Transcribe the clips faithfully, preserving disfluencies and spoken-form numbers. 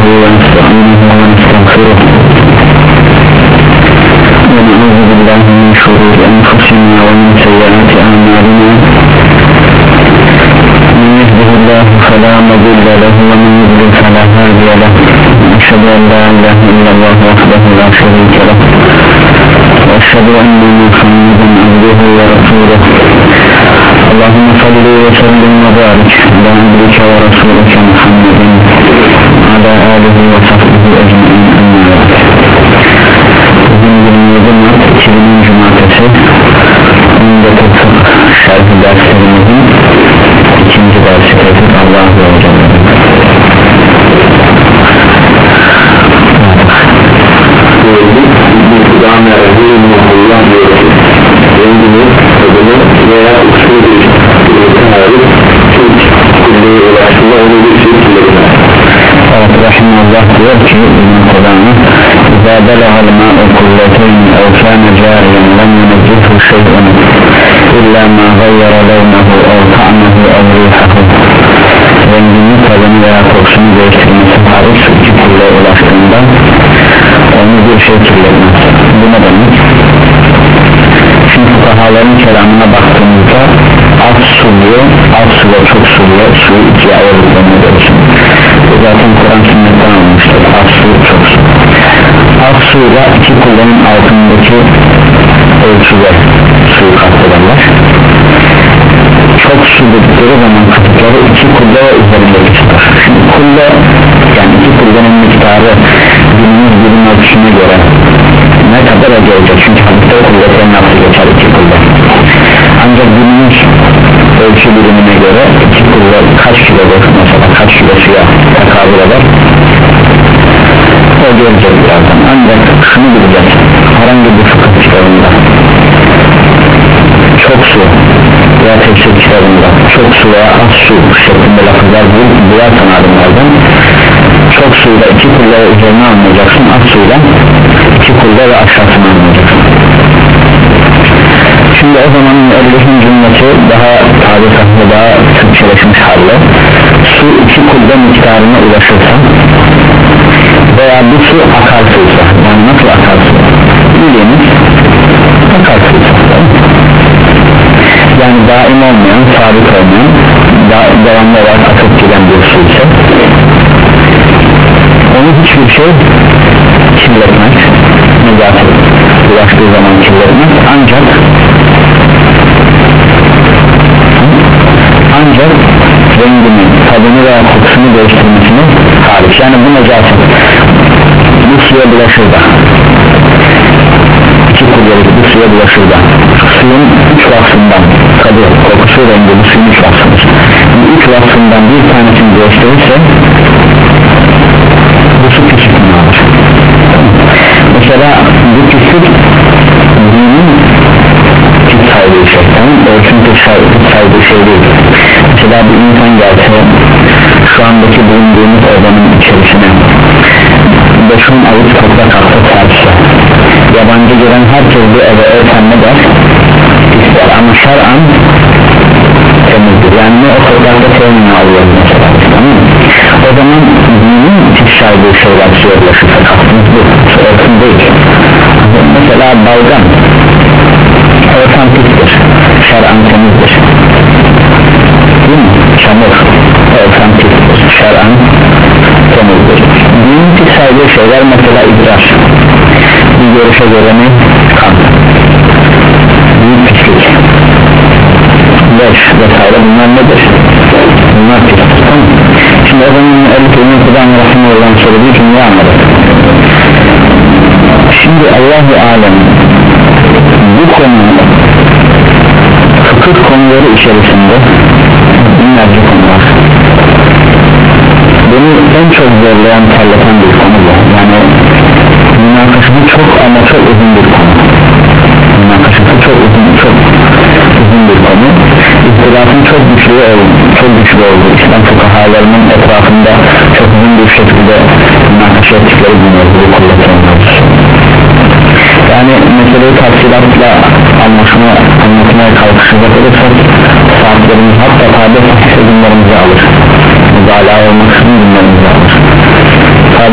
ونستعينه ونستغفره ونعوذ بالله من شرور أنفسنا ومن سيئات أعمالنا من يهده الله فلا مضل له ومن يضلل فلا هادي له أشهد أن لا إله إلا الله وحده لا شريك له وأشهد أن محمدا عبده ورسوله اللهم صل وسلم وبارك على عبدك ورسولك محمد وعلى آله وصحبه أجمعين أما بعد. Bugün yirmi Mart iki bin Cumartesi Ümdet-i Fıkh şerh derslerimizin ikinci dersi tevfik Allah'a olacak. İbn-i Rahimahullah diyor ki rengini, tadını veya usulü tarih Türk kulliye ulaştığında öyle bir şey kullanır. Evet, Rahimahullah diyor ki İbn-i Kur'an'ı İzâ belâhal mâ'u kulleteyn ev kâne câriyen lem yunecihhu şey'un illâ mâ gayyara levnehu ev ta'nehu ev rihahu. Rengini, tadını veya kokusunu değiştirmesi hariç iki kulliye ulaştığında onu bir şey kirletmez. Bu ne demek? Şimdi fukahaların kelamına baktığımızda az suluyor, az su ve çok suluyor, suyu ikiye ayırdıklarını görürsün. Bu zaten Kur'an sünnetten almıştır. Az su, çok su. Az suyla iki kullanın altındaki ölçüde suyu kastederler. Çok su dedikleri zaman katıkları iki kulle ve üzerindeki sular. Şimdi kulle, yani iki kullanın miktarı günümüz bilim ölçüsüne göre ne kadar gelecek? Çünkü hadiste kulletin nasıl geçer iki kulle. Ancak günümüz ölçü birimine göre iki kulle kaç kilodur, mesela kaç kilo suya tekabül eder? O gelecek birazdan. Ancak şunu bileceğiz, herhangi bir fıkıh kitabında çok su veya tefsir kitabında çok su veya az su şeklinde lafızlar duyarsan alimlerden çok suyla iki kulle ve üzerine anlayacaksın, az suyla iki kulle ve aşağısını anlayacaksın. Şimdi o zaman Elif'in cümlesi daha tabi sahne, daha Türkçeleşmiş halle su iki kulle miktarına ulaşırsa veya bu su akarsıysa, yani nasıl akarsı? Bildiğiniz akarsıysa, yani daim olmayan, sabit olmayan, da, devamlı olarak akıp giden bir su ise onu hiçbir şey kirletmez, nezaket ulaştığı zaman kirletmez, ancak ancak rengini, tadını veya kokusunu değiştirmesini hariç. Yani bu nezaket bu suya bulaşır da iki kulyelik bu suya bulaşır da suyun üç vasfından, tadı, kokusu, rengi bu suyun üç vasfıdır. Bu üç vasfından bir tanesini değiştirirse bu su pislikini alır. Mesela bu pislik dinin pis saydığı şey, tamam? Ölçün pis saydığı şey değil. Mesela bir insan gelse şu andaki bulunduğumuz odanın içerisine beş on avuç toprak atsa serse, yabancı gelen herkes bu eve örten ne der? İster, ama şer'an temizdir. Yani ne o toprakta temini alıyoruz mesela, tamam mı? O zaman dinin pis saydığı şeyler suya ulaşırsa kastımız bu, su örtün değil. Mesela balgam örten pistir, şer'an temizdir, değil mi? Çamur örten pistir, şer'an temizdir. Dinin pis saydığı şeyler mesela idrar, bir görüşe göre ne? Kan, büyük pislik, leş vesaire, bunlar nedir? Bunlar pislik, tamam. Şimdi o zaman El-Kâhîn Kur'an Rahimahullah söylediği cümleyi anladık. Şimdi Allah-u Alem bu konu fıkıh konuları içerisinde binlerce konu var. Beni en çok zorlayan, terleten bir konu bu. Yani münakaşası çok ama çok uzun bir konu. Münakaşası çok uzun, çok uzun bir konu. İhtilafın çok güçlü oldu, çok güçlü oldu. İslam fukahalarının etrafında çok uzun bir şekilde münakaşa ettikleri bunlar, bu kullanılıyor. Yani meseleyi tafsilatla anlaşma, anlatmaya kalkışacak olursak saatlerimiz, hatta tabi sahih günlerimizi alır. Mübalağa olmak için günlerimizi alır. Ta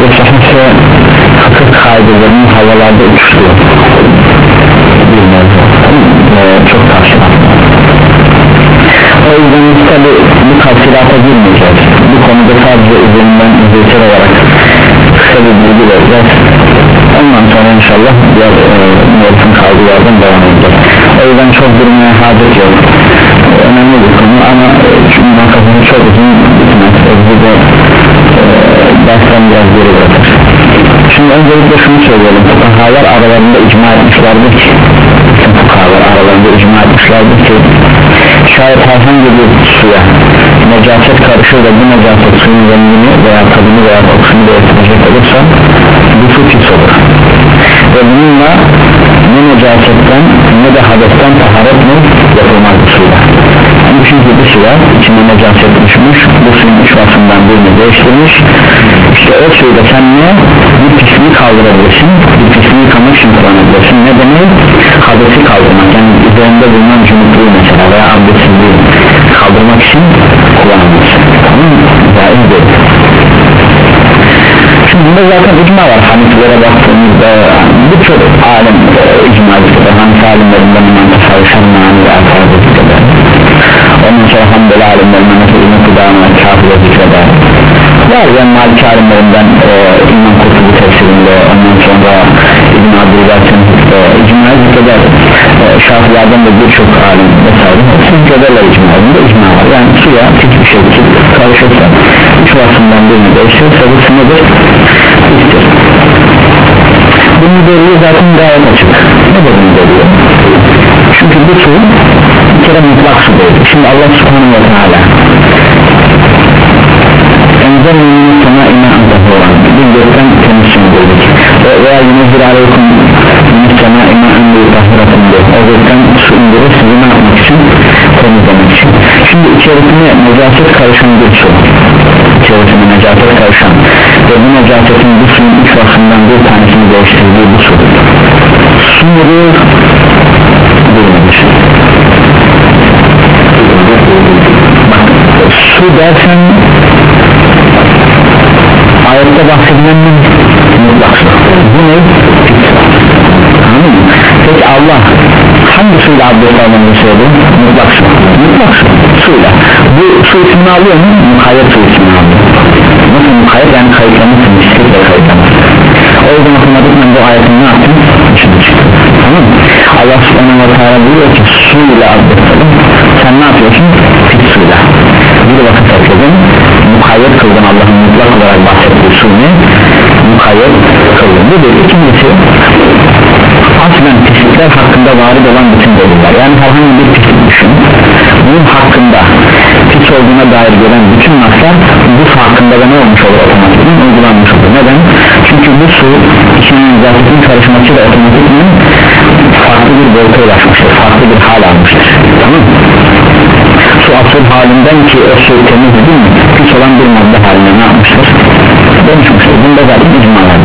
konuda sadece üzerinden izleyici olarak kısa bir bilgi vereceğiz. Ondan sonra inşallah diğer mevsim kavgalardan devam edeceğiz. O yüzden çok durmaya hacet yok. Önemli bir konu ama çünkü makasını çok uzun bitmez. Bu da e, dersten biraz geri bırakır. Şimdi öncelikle şunu söyleyelim. Fukahalar aralarında icma etmişlerdir ki fukahalar aralarında icma etmişlerdir ki şayet herhangi bir suya necaset karışır ve bu necaset suyun rengini veya tadını veya kokusunu değiştirecek olursa bu su pis olur ve bununla ne necasetten ne de hadesten taharet mi yapılmaz bu suyla. Yani çünkü bu suya içine necaset düşmüş, bu suyun üç vasfından birini değiştirmiş. İşte o suyla sen ne bir pisliği kaldırabilirsin, bir pisliği yıkamak için kullanabilirsin. Ne demek? Hadesi kaldırmak, yani üzerinde bulunan cümleliği mesela veya abdestsizliği kaldırmak için kullanabilirsin. Tamam mı? Zahir değil. Şimdi bunda zaten icma var. Haniflere baktığımızda birçok alim e, icma ediyor. Hanife alimlerinden İmam Tasavvuşan Mani ve Alfaz'ı zikreder. Ondan sonra Hanbeli alimlerinden İbn-i Kudam'a Kâfir'e zikreder. Var yani Maliki alimlerinden e, İmam Kurtubi tefsirinde, ondan sonra İbn-i Abdülaziz'in e, icma'yı zikreder. E, Şafilerden de birçok alim vesaire zikrederler icma'yında icma var. Yani suya hiçbir şey karışırsa üç vasfından birini değiştirirse bu nedir? Pistir. Bunun delili zaten gayet açık. Ne de bunun delili? Çünkü bu su bir kere mutlak su değil. Şimdi Allah subhanahu ve teala enzelminin sana inan olan bir gökten temizsin dedik veya yunuzir aleykum yunuz sana inan bir tahiratın diyor. O gökten su indirir sizi ne yapmak için? Temizlemek için. Şimdi içerisine necaset karışan bir su, içerisine necaset karışan ve bu necasetin bu suyun üç vasfından bir tanesini değiştirdiği bu su su mudur? Bilmemiş. Bak su dersen ayette bahsedilen mi? Mutlak su. Bu ne? Anladın mı? Peki Allah hangi suyla abdest almanızı söyledi? Mutlak su. Mutlak su. Suyla. Bu su ismini alıyor mu? Mukayyet su ismini alıyor. Nasıl mukayyet? Yani kayıtlamışsın. Misliyle kayıtlamışsın. O yüzden otomatikman bu ayetin ne yaptın? İçine çıktı. Tamam mı? Allah subhanahu wa ta'ala diyor ki suyla abdest alın. Sen ne yapıyorsun? Pis suyla. Bir vakit ekledin. Mukayyet kıldın. Allah'ın mutlak olarak bahsettiği su ne? Mukayyet kıldın. Bu bir. İkincisi aslen pislikler hakkında varid olan bütün deliller. Yani herhangi bir pislik düşün. Bunun hakkında pis olduğuna dair gelen bütün naslar bu hakkında da ne olmuş olur? Otomatikman uygulanmış olur. Neden? Çünkü bu su içinin necasetin karışmasıyla otomatikman farklı bir boyuta ulaşmıştır. Farklı bir hal almıştır. Tamam mı? Su asıl halinden ki o su temiz değil mi? Pis olan bir madde haline ne yapmıştır? Dönüşmüştür. Bunda zaten icma var.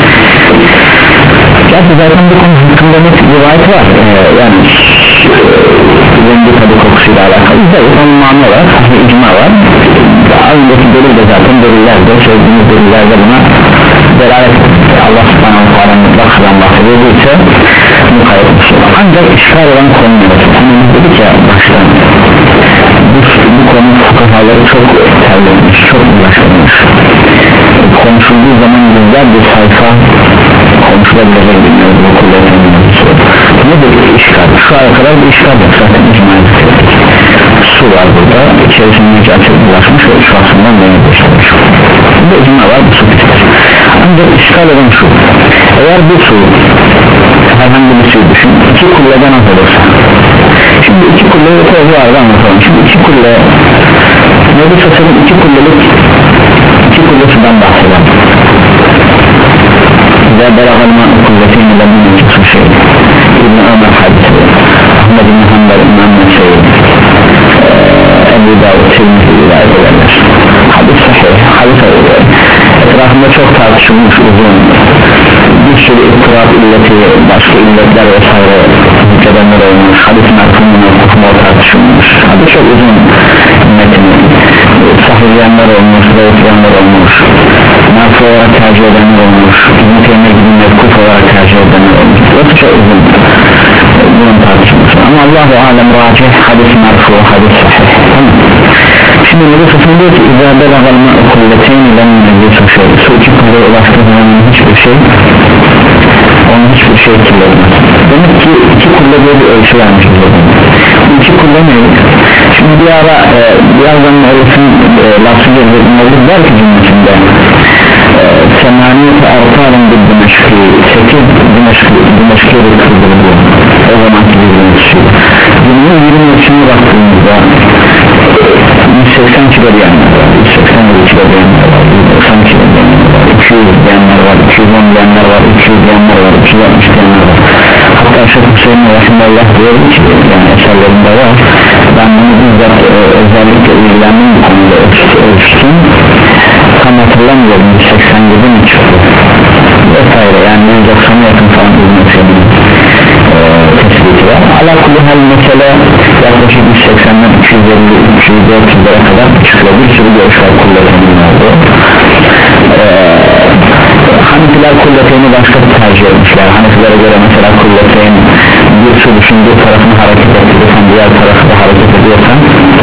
Gerçi zaten bu konu hakkında net rivayet var. Ee, yani rengi tadı kokusuyla alakalı zayıf ama mani olarak sahih icma var. Öndeki delil de zaten delillerde söylediğimiz delillerde buna delalet Allah subhanahu wa ta'ala mutlakından bahsedildiyse mukayyet bir şey var. Ancak işgal olan konu nedir? Hani dedik ya baştan bu, bu konu fukahaları çok terlemiş, çok ulaşılmış. Konuşulduğu zaman yüzler bir sayfa konuşulabilecek bilmiyoruz bu kullanımını. Nedir işgal? Şu ana kadar bir işgal yok zaten icma edildik. Su var burada, içerisinde necaset bulaşmış ve şu aslından beni geçirmiş. Burada icma var, bu su bitir. Ancak işgal olan şu, eğer bu su herhangi bir suyu düşün, iki kulleden az olursa, şimdi iki kulleye bir tezi vardı anlatalım. Şimdi iki kulle, Nebi Sassal'ın iki kullelik iki kulle sudan bahseden ve beraberman kuvvetini ilerinin öncesi şey İbn-i Ömer hadisi Ahmet İbn-i Hanbel İmam Mesih Ebu Davud Tirmizi rivayet ederler. Hadis sahih, hadis eder. Etrafında çok tartışılmış uzun bir sürü ittiraf illeti, başka illetler vesaire zikredenler olmuş. Hadis merhumunun okuma tartışılmış. Hadis çok uzun metni. Sahihleyenler olmuş, zayıfleyenler olmuş. Merfu olarak tercih edenler olmuş. İbn-i Teymiye gibi mevkuf olarak tercih edenler olmuş. Burası çok uzun. Bunun tartışılmış. Ama Allah-u alem racih hadis merfu, hadis sahih. Tamam. Şimdi Nebi Sassan diyor ki İzâbe lağalma kulleteyni ben Nebi Sassan su iki kulleye ulaştığı zaman hiçbir şey onun hiçbir şey kirlenmez. Demek ki iki kulle diye bir ölçü vermiş bu iki kulle ne? Şimdi bir ara e, birazdan ölçün e, lafı gezdirdiğinde der ki cümlesinde semaniyete artarın bir Dimeşki sekiz Dimeşki Dimeşki rıkkıdır bu o zamanki bir ölçü günün yirmi ölçüne baktığımızda yüz seksen kilo diyenler var yüz seksen kilo diyenler var yüz doksan kilo diyenler var iki yüz diyenler var iki yüz on diyenler var iki yüz diyenler var iki yüz altmış diyenler var hatta Şeyh Hüseyin Rahimullah diyor ki yani eserlerinde var ben bunu bizzat e, özellikle ilgilendim bu konuda ölçtüm tam hatırlamıyorum yüz seksen yedi mi çıktı vesaire yani yüz doksana yakın falan hizmetinin e, tespiti var ala kulli hal mesele yaklaşık yüz seksenden üç yüz elli üç yüz dört yüzlere kadar çıkıyor bir sürü görüş var kulletinin oldu e, Hanefiler kulletini başka tercih etmişler Hanefilere göre mesela kulletin bir sürüşün bir tarafını hareket ettiriyorsan diğer tarafı da hareket ediyorsan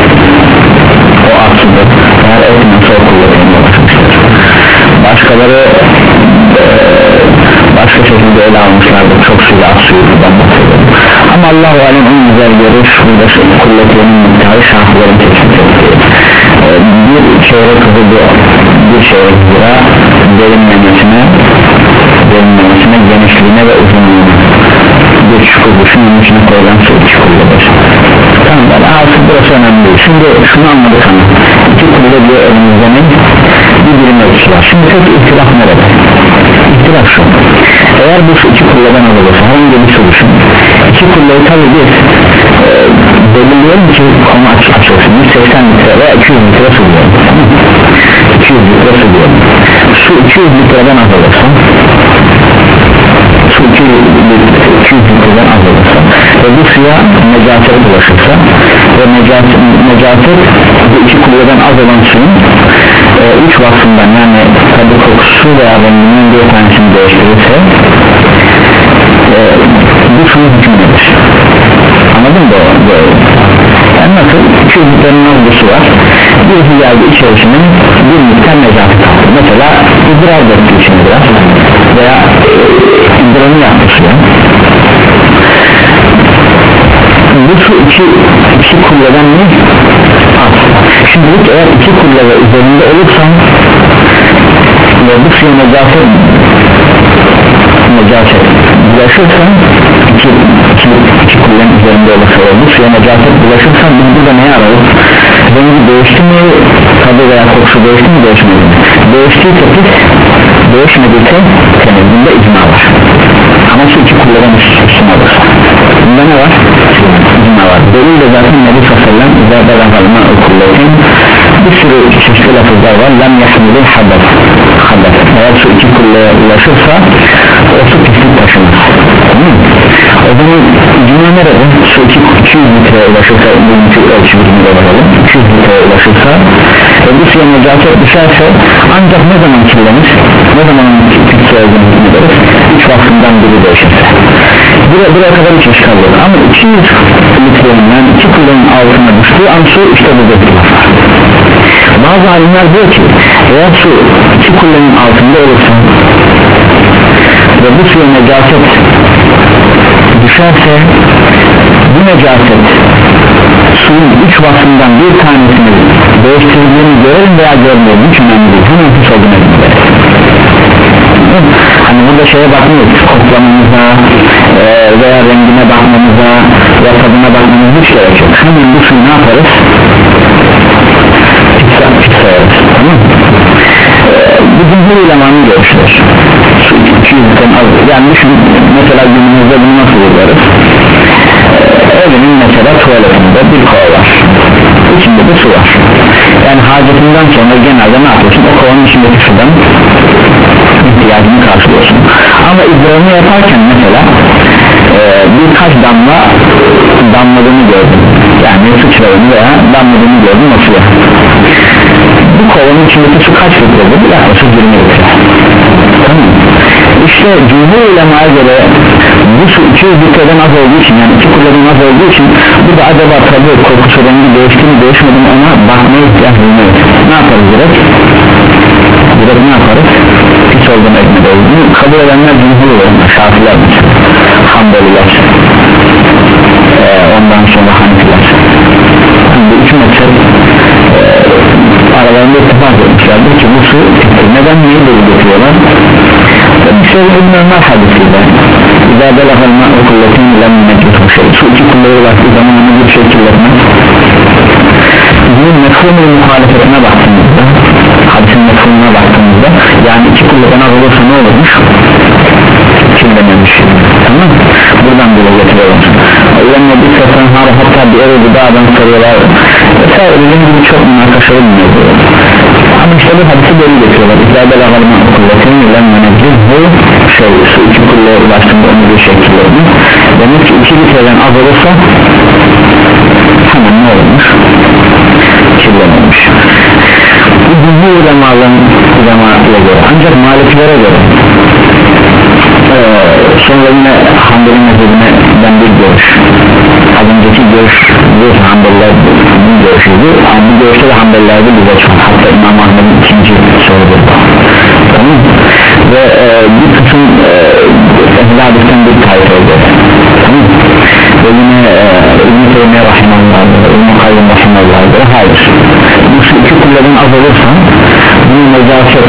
o aslında eğer etmezse o kulletine ulaşmışlar başkaları e, başka şekilde ele almışlardır çok suyu az suyu bahsediyorum ama Allah-u Alem en güzel görüş burada kulletinin miktarı şahsların tespit ettiği e, bir çeyrek hızı bir çeyrek lira derinlemesine derinlemesine genişliğine ve uzunluğuna bir çukur düşün onun içine koyulan su çukurlar tamam yani artık burası önemli değil şimdi şunu anladık ama iki kulle diye elimizde ne bir birim ölçüsü var şimdi tek ihtilaf nerede ihtilaf şu eğer bu iki kulleden alırsa herhangi bir su düşün iki kulleyi tabi biz e, belirleyelim ki konu aç, açılsın yüz seksen litre veya iki yüz litre su diyelim iki yüz litre su diyelim su iki yüz litreden az olursa su iki yüz litreden az olursa ve bu suya necaset ulaşırsa ve necaset, necaset bu iki kulleden az olan suyun e, üç vasfından yani tabi kokusu veya renginin bir tanesini değiştirirse e, bu suyun hükümdedir anladın mı bu? Yani nasıl iki yüz litrenin az bir su var birisi geldi içerisine bir miktar necaset aldı mesela idrar döktü içine biraz veya e, idrarını yaptı suya bu su iki, iki kulleden ne? Az şimdi eğer iki kulle ve üzerinde olursan ve bu suya necaset necaset bulaşırsan iki, iki, iki kullenin üzerinde olursa ve bu suya necaset bulaşırsan biz burada neyi ararız? Rengi değişti mi? Tadı veya kokusu değişti mi? Değişmedi mi? Değiştiyse pis değişmediyse senin bunda icma var ama şu iki kulleden üstüne olursa bunda ne var? İcma var böyle zaten Nebi Sallallahu izâbe lağalma kulletin bir sürü çeşitli lafızlar var lem yahmilin haddef haddef eğer şu iki kulleye ulaşırsa o su pislik taşımaz o zaman icma nerede? Şu iki, iki yüz litreye ulaşırsa bu iki ölçü biriminde bakalım iki yüz litreye ulaşırsa ve bu suya necaset düşerse ancak ne zaman kirlenir? Ne zaman pislik olduğunu hükmederiz? üç vaktinden biri değişirse buraya, buraya kadar hiç işgal yok ama iki yüz litrenin yani iki kullenin altına düştüğü an su işte bu ihtilaf var bazı alimler diyor ki eğer su iki kullenin altında olursa ve bu suya necaset düşerse bu necaset suyun üç vasfından bir tanesini değiştirdiğini görelim veya görmeyelim hiç önemli değil hemen pis olduğuna gider hani burada şeye bakmıyoruz koklamamıza e, veya rengine bakmamıza veya tadına bakmamıza hiç gerek yok hemen bu suyu ne yaparız? pizza pizza yarız tamam mı? E, bu cümhur ulemanın görüşler su iki yüzden az yani düşün mesela günümüzde bunu nasıl uygularız? E, evinin mesela tuvaletinde bir kova var içinde de su var yani hacetinden sonra genelde ne yapıyorsun? O kovanın içindeki sudan ihtiyacını karşılıyorsun ama idrarını yaparken mesela e, birkaç damla damladığını gördüm yani sıçradığını veya damladığını gördüm o suya bu kovanın içindeki su kaç litredir? Yaklaşık yirmi litre tamam. İşte cumhur ulemaya göre bu su iki yüz litreden az olduğu için, yani iki kulleden az olduğu için burada acaba tabi kokusu rengi değişti mi değişmedi mi ona bakmaya ihtiyaç duymuyoruz. Ne yaparız direkt? Direkt ne yaparız? Hiç olduğunu etmedi olduğunu kabul edenler cumhur ulemaya, Şafiler mesela, Hanbeliler, ee, ondan sonra Hanifiler. Yani bu üç mezhep e, aralarında ittifak etmişlerdir ki bu su neden niye böyle getiriyorlar? Bir şey İbn Ömer hadisiyle İzâ belâhal mâ'u kulletin lem meclûhu şey, su iki kulları ulaştığı zaman onu bir şey kirletmez. Bunun mefhumul muhalefetine baktığımızda, hadisin mefhumuna baktığımızda, yani iki kullardan az olursa ne olurmuş? Kirlememiş. Tamam, buradan bile getiriyorlar. O yüzden bir sefer hâle hatta bir evi gıdadan soruyorlar vesaire, bizim gibi çok münakaşalı bilmiyor. Ama işte bu hadisi böyle getiriyorlar. İzâbel ağalma kulletin ilen meneclûhu şey, su iki kullara ulaştığında onu bir şekilde. Demek ki iki litreden az olursa hemen ne olmuş? Kirlememiş. Bu cumhur ulemaların ulemaya göre, ancak Malikilere göre ee, sonra yine Hanbeli mezhebinden bir görüş, az önceki görüş bir Hanbeliler bir görüşüydü ama bu görüşte de Hanbelilerde bir görüş, hatta İmam Ahmet'in ikinci söyledi, tamam. Ve e, bir kısım e, ehl-i hadisten bir tayfa ediyor, tamam. Ve yine e, İbn-i Teymiye Rahimahullah'a, İbn-i Kayyum Rahimahullah'a hayır, bu şu iki kulların az olursa bunun necaset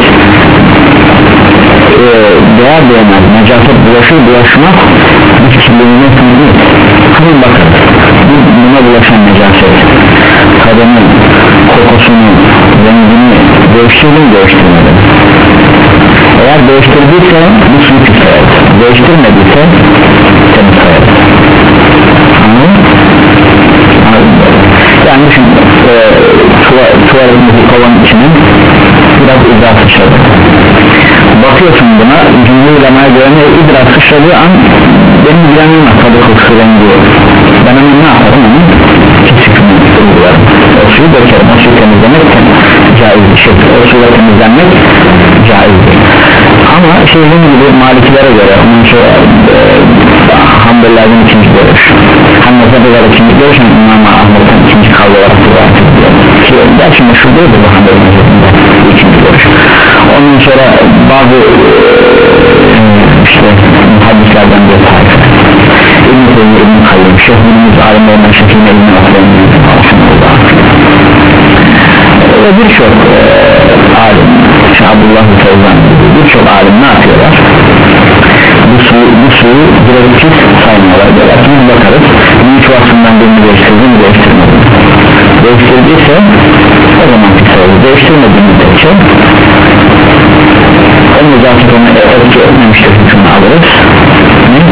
e, değer değmez, necaset bulaşır bulaşmaz bir kirliliğine sınırlı. Hani bakın buna bulaşan necaset kadının kokusunu, rengini değiştirdi mi değiştirmedi? Eğer değiştirdiyse bu suyu pisler, değiştirmediyse temiz sayar. Anladın? Yani düşün e, tuvaletindeki kovan içinin biraz idrar sıçradı, bakıyorsun buna cümle ulemaya göre ne idrar sıçradığı an benim ilgilenmem tadı kokusu rengi, ben hemen ne yaparım onu kesikimi uygularım, o suyu dökerim, o suyu temizlemek caiz bir şey, o suyla temizlenmek caizdir. Ama şeyin gibi Malikilere göre onun şu e, Hanbelilerden ikinci görüş, Hanbeliler ikinci görüş, İmam Ahmet'ten ikinci kavga olarak rivayet ediyor ki gerçi meşhur değildir bu Hanbelilerden ikinci görüş. Ondan sonra bazı e, işte hadislerden bir tarife İbn-i Teymiye, İbn-i Kayyum, Şeyh'imiz alimlerinden Şeyh'ine İbn-i Aklem'in ve birçok e, alim, işte Abdullah-ı Feyzan gibi birçok alim ne yapıyorlar? Bu suyu, bu suyu direkt pis saymıyorlar. Biz bakarız, bir üç vasfından birini değiştirdi mi değiştirmedi mi? Değiştirdiyse o zaman pis olur. Değiştirmedi mi peki? O müzakir onu etki etmemiştir, hükmünü alırız. Ne?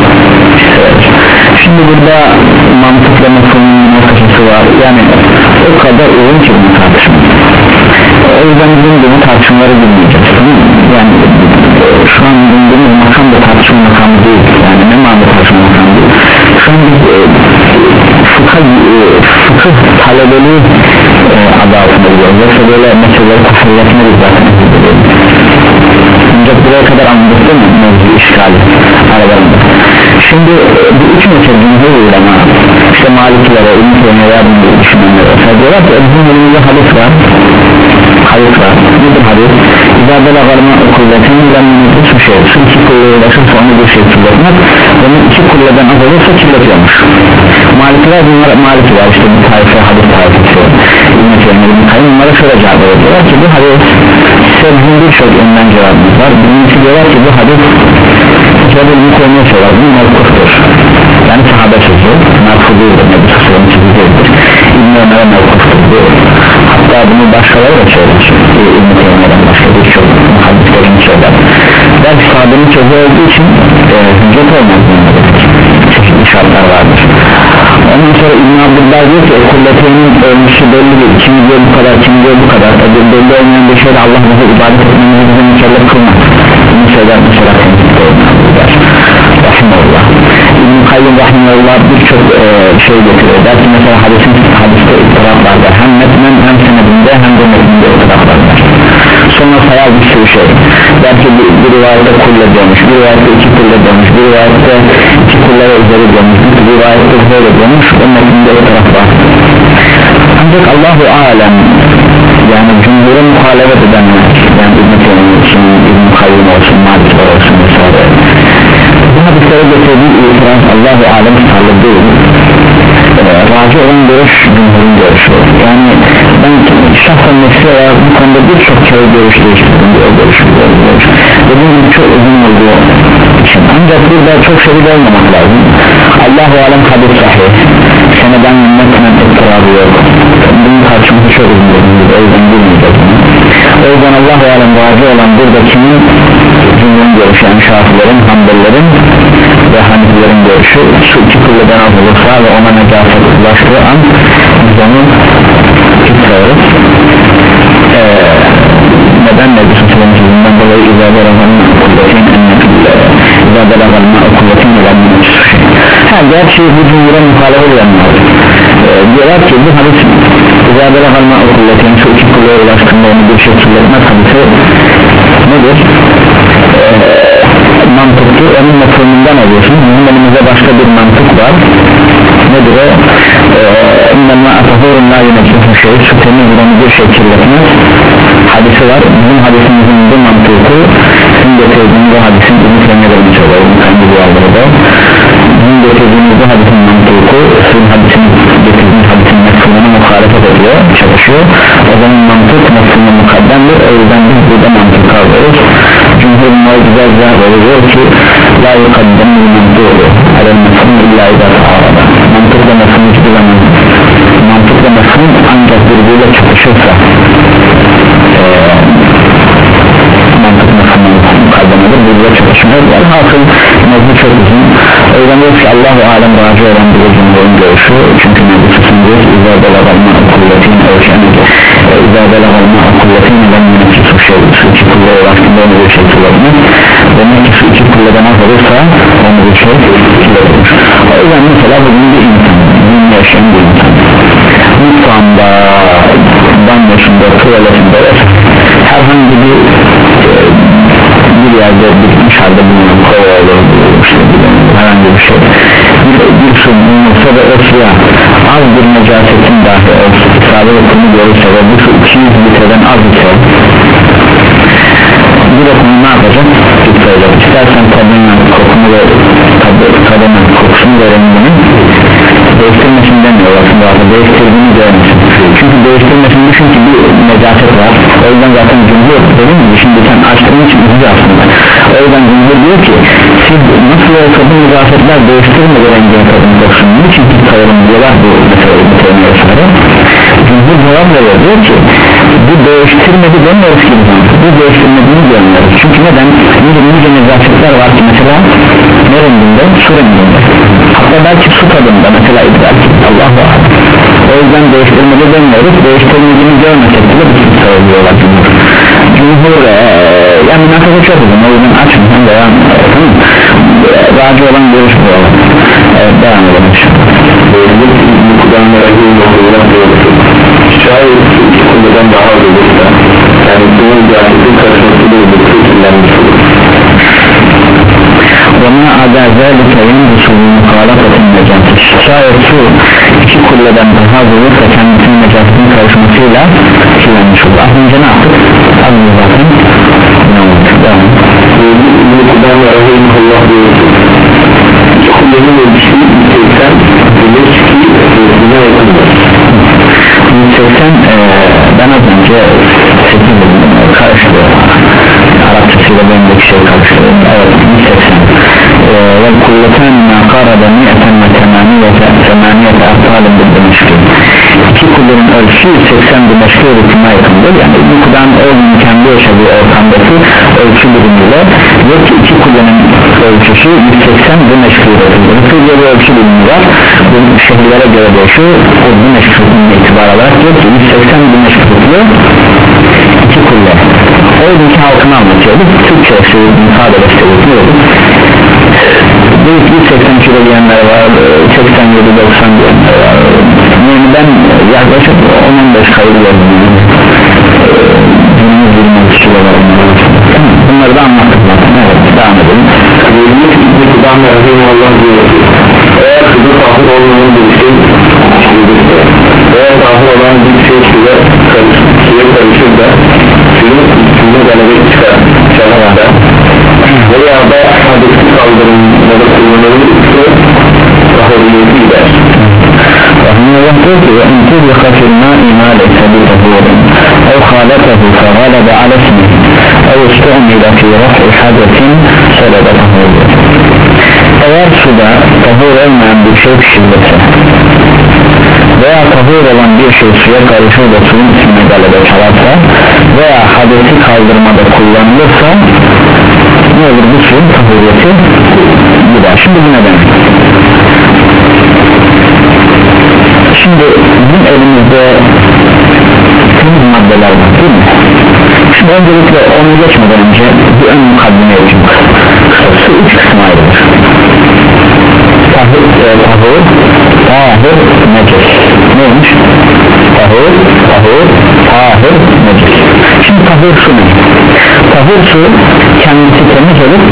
Şimdi burada mantıkla mefhumun münakaşası var, yani o kadar uzun ki bunu tartışma. O yüzden bizim gibi tartışmaları bilmeyeceğiz, yani şu an bildiğimiz makam da tartışma makamı değil, yani ne manada tartışma makamı değil. Şu an biz e, fıkıh, e, fıkıh talebeli e, adı altında biliyoruz, yoksa böyle meseleleri tasarlatma biz zaten biliyoruz. Ancak buraya kadar anladık değil mi mevzu işgali aralarında? Şimdi bu üç mesele cumhur ulema, işte Malikilere, İbn-i Teymiye'ye bunu düşünenlere diyorlar ki bizim elimizde hadis var, hadis var, nedir hadis? İzâbel ağarma kulletin ilanını bir şey, su iki kulluğa ulaşırsa onu bir şey kirletmez, onun iki kulleden az olursa kirletiyormuş. Malikiler bunlar, Malikiler işte bu tarife, hadis tarifesi, İbn-i Teymiye, İbn-i Kayyum bunlara şöyle cevap ediyorlar ki bu hadis, size bizim birçok önden cevabımız var. Birincisi diyorlar ki bu hadis Cebel Mükemmel söyler, bu mevkuftur, yani sahabe sözü, merfududur, Nebi Sassal'ın sözü değildir, İbn-i Ömer'e mevkuftur bu. Hatta bunu başkaları da söyler, İbn-i Teymiye'den başka birçok hadislerini söyler. Belki sahabenin sözü olduğu için e, hüccet olmaz bunlar, çeşitli şartlar vardır. Ondan sonra İbn Abdülber diyor ki kulletinin ölmüşü belli değil, kimi diyor bu kadar, kimi diyor bu kadar, e, belli olmayan bir şeyde Allah bize ibadet etmemizi bize mükellef kılmaz. Bunu söyler mesela temizlikte İbn Abdülber Rahimullah. İbn Kayyum Rahimullah birçok e, şey getiriyor, der ki mesela hadisin, hadiste ıtıraf vardır, hem metnen hem senedinde hem de metninde ıtıraf vardır. Sonra hayal bir sürü şey. Belki bir, bir rivayette kulle diyormuş, bir rivayette iki kulle diyormuş, bir rivayette iki kullere üzeri diyormuş, bir rivayette böyle diyormuş. Onun elinde o taraf var. Ancak Allahu alem, yani cumhurun muhalefet edenler, yani İbn-i Teymiye olsun, İbn-i Kayyum olsun, Malikler olsun vesaire, bu hadislere getirdiği itiraz Allahu alem sağlık değil. Ee, razı olan görüş cumhurun görüşü. Yani ben şahsen nefsi olarak bu konuda birçok kere görüş değiştirdim, bir o görüş, bir o görüş. Dediğim gibi çok uzun olduğu için. Ancak burada çok şerik olmamak lazım. Allahu alem hadis sahih, seneden minnetten ettirabı yok. Bunun karşımızı çok uzun olduğunu, o yüzden bilmeyeceğiz. O yüzden Allahu alem razı olan burada kimin? Cumhurun görüşü, yani Şafilerin, Hanbelilerin ve Hanifilerin görüşü. Şu iki kulleden az olursa ve ona necaset ulaştığı an biz onu tutuyoruz. Ee, neden Nebi Sallallahu yüzünden dolayı izâbe ravanın kuvvetin izâbe ravanın kuvvetin ravanın ha gerçi bu cumhura muhalefet edenler ee, diyorlar ki bu hadis izâbe ravanın kuvvetin şu iki kullaya ulaştığında onu bir şey kirletmez hadisi nedir? Ee, mantıklı onun mefhumundan alıyorsun. Bizim elimizde başka bir mantık var. Nedir o? İnnelmâ atahurun la yuneklifu şey, su temiz buranı bir şey kirletmez hadisi var. Bizim hadisimizin bu mantığı bizim getirdiğimiz bu hadisin bunu sevmelerini söylüyor. Kendi duaları bizim getirdiğimiz bu hadisin mantığı sizin hadisin getirdiğiniz hadisin mefhumunu muhalefet ediyor, çalışıyor. O zaman mantık mefhumunu mukaddemdir. O yüzden biz burada mantık alıyoruz. Cumhurun o güzel cevap oluyor ki la yukaddemli mantığı alel mefhum illa idâ ta'arada. Mantık da mefhum hiçbir zaman mantık da mefhum ancak birbiriyle çatışırsa ee, mantık mefhumunu mukaddemedir, birbiriyle çatışmıyor. Yani hasıl mevzu çok uzun. O yüzden diyoruz ki Allah-u Alem razı olan bir cumhurun görüşü. Çünkü Nebi Sısındır İzâ belagalma kuvvetin ölçeni İzâ belagalma kuvvetin ben yönetici su şey su iki kullaya ulaştığında onu bir şey kullanır. Demek ki su iki kulleden az olursa onu bir şey kullanır. O yüzden mesela bugün bir insan bugün yaşayan bir insan mutfağında, banyosunda, tuvaletinde herhangi bir bir yerde bir dışarıda bulunan kova olur işte herhangi bir şey bir, bir su bulunursa ve o suya az bir necasetin dahi olsun sadece konu görürse ve bu su iki yüz litreden az ise bu da konu ne yapacak? Tutacak. İstersen tadının kokunu ve tadının kokusunu ve rengini değiştirmesini demiyor aslında orada değiştirdiğini görmesin. Çünkü değiştirmesini düşün ki bir necaset var. O yüzden zaten cumhur dedim mi? Şimdi sen açtığın için üzücü aslında. O yüzden cumhur diyor ki siz nasıl olsa bu necasetler değiştirmedi rengini tadını kokusunu. Niçin ki sayalım diyorlar bu mesela bu terimleri vesaire. Cumhur cevap veriyor diyor ki bu değiştirmedi demiyoruz ki bu değiştirmediğini görmüyoruz. Çünkü neden? Nice nice necasetler var ki mesela ne renginde? Su renginde. Hatta belki su tadında mesela idrak Allah'u alem. O yüzden değiştirmedi demiyoruz. Değiştirmediğini görmesek bile bir şey söylüyorlar cumhur. Cumhur ee, yani münasebe çok uzun. O yüzden açmayın devam tamam. Razı olan görüş bu olan. Evet devam edelim. Böylece bu kudanlara yollarına diyoruz. Şayet iki konudan daha az olursa yani bunun cahitin karşılıklı bir kirlenmiş olur. وَمَا عَدَى ذَٰلِكَ يَنْبُسُ بِمُخَالَفَةٍ نَجَاتِ şayet su iki kulleden daha az olursa kendisinin necasetin karışmasıyla kirlenmiş olur. Az önce ne yaptık? Az önce zaten ne oldu? Devam. Bu kudanlara Allah diyoruz. Kullanın ölçüsü yüz seksen bilir ki buna yakındır. yüz seksen ee, ben az önce sekiz bölümden karıştırıyor. Arapçasıyla benimdeki şey karıştırıyor. Evet yüz seksen ve kulleten nakarada niyeten ve temaniyete temaniyete aftalın bir demişti. İki kulların ölçüsü yüz seksen demişti hüküme yakındır. Yani bu kudan oğlunun kendi yaşadığı ortamdaki ölçü birimiyle yok ki iki kulların ölçüsü yüz seksen demişti. Rıfırca bir ölçü birimi var. Bu şehirlere göre değişiyor. O demişti hükümüne itibar alarak yok ki yüz seksen demişti tutuyor. İki kullar. Oradaki halkını anlatıyordu. Türkçe söylediğim ifade gösteriyordu. yüz seksen kilo diyenler var, seksen yedi doksan diyenler var. Yani ben yaklaşık on on beş kaydı gördüm. yirmi yirmi kilo var. Ahmet Rahimullah diyor ki eğer suda tahir olmayan bir şey içilirse veya tahir olan bir şey suya karışır da suyun üstünde galebe çıkar çalarsa veya da hadisi kaldırımları kullanılırsa tahiriyeti gider. Rahimullah diyor ki ve intib yakafir ma'ima leyse bi tahurin ev khalatehu fegalebe alesmihi ev istu'mile fi raf'i hadetin sebebe tahurdur. Eğer suda tahur olmayan bir şey pişirilirse veya tahur olan bir şey suya karışır da suyun içine galebe çalarsa veya hadesi kaldırmada kullanılırsa ne olur, bu suyun tahuriyeti gider. Şimdi bu neden? Şimdi bizim elimizde temiz maddeler var değil mi? Şimdi öncelikle onu geçmeden önce bir ön mukaddime yapayım. Su üç kısma ayrılır. Tahur, e, tahur, tahir, necis. Neymiş? Tahur, tahur, tahir, necis. Şimdi tahur su ne? Tahur su kendisi temiz olup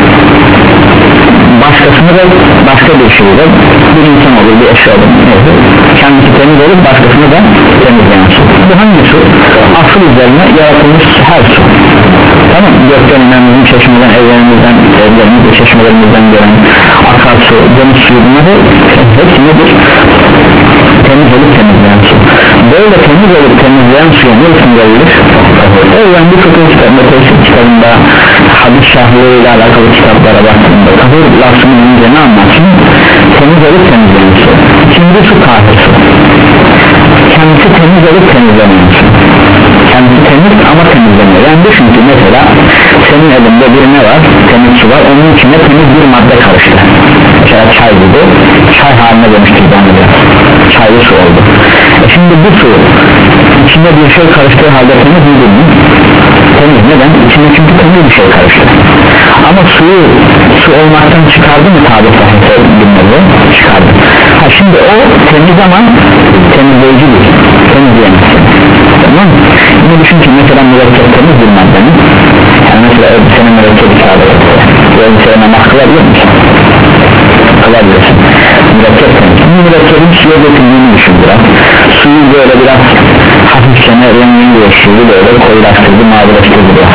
başkasını da başka bir şeyle bir insan olur, bir eşya olur, neyse kendisi temiz olup başkasını da temizleyen su. Bu hangi su? Asıl üzerine yaratılmış her su. Tamam, gökten inen bizim çeşmeden, evlerimizden, evlerimizde çeşmelerimizden gelen akarsu, deniz suyu, bunları hepsi nedir? Temiz olup temizleyen su. Böyle temiz olup temizleyen suya ne isim verilir? O yani bir fıkıh kitabında, tefsir kitabında, hadis şahlığıyla alakalı kitaplara baktığında tahur lafzını bilince ne anlatsın? Temiz olup temizleyen su. Şimdi su tahir su. Kendisi temiz olup temizleyen su. Kendisi temiz ama temizlemiyor. Yani düşün ki mesela senin elinde bir ne var? Temiz su var. Onun içine temiz bir madde karıştı. Mesela çay gibi. Çay haline dönüştü bana biraz. Çaylı su oldu. E şimdi bu su içinde bir şey karıştığı halde temiz mi değil mi? Temiz. Neden? İçinde çünkü temiz bir şey karıştı. Ama suyu su olmaktan çıkardı mı tabi sahipte bilmedi? Çıkardı. Ha şimdi o temiz ama temizleyici değil. Temizleyemezsin. Tamam mı? Yine düşün ki mesela mürekkep temiz bir maddenin, yani mesela elbisene mürekkep ifade ediyor. Bu elbisene namaz kılabilir misin? Kılabilirsin. Mürekkep temiz. Bu mürekkebin suya döküldüğünü düşün biraz. Suyu böyle biraz hafifçene rengini değiştirdi, böyle koyulaştırdı, mavileştirdi biraz.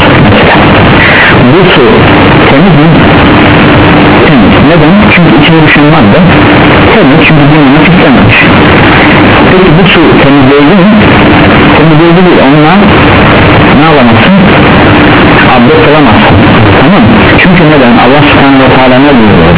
Bu su temiz mi? Temiz. Neden? Çünkü içine düşen madde temiz, çünkü dinlemek istememiş. Peki bu su temizleyici mi? Temizleyici değil, onunla ne alamazsın? Abdest alamazsın. Tamam mı? Çünkü neden? Allah subhanahu wa ta'ala ne buyuruyor?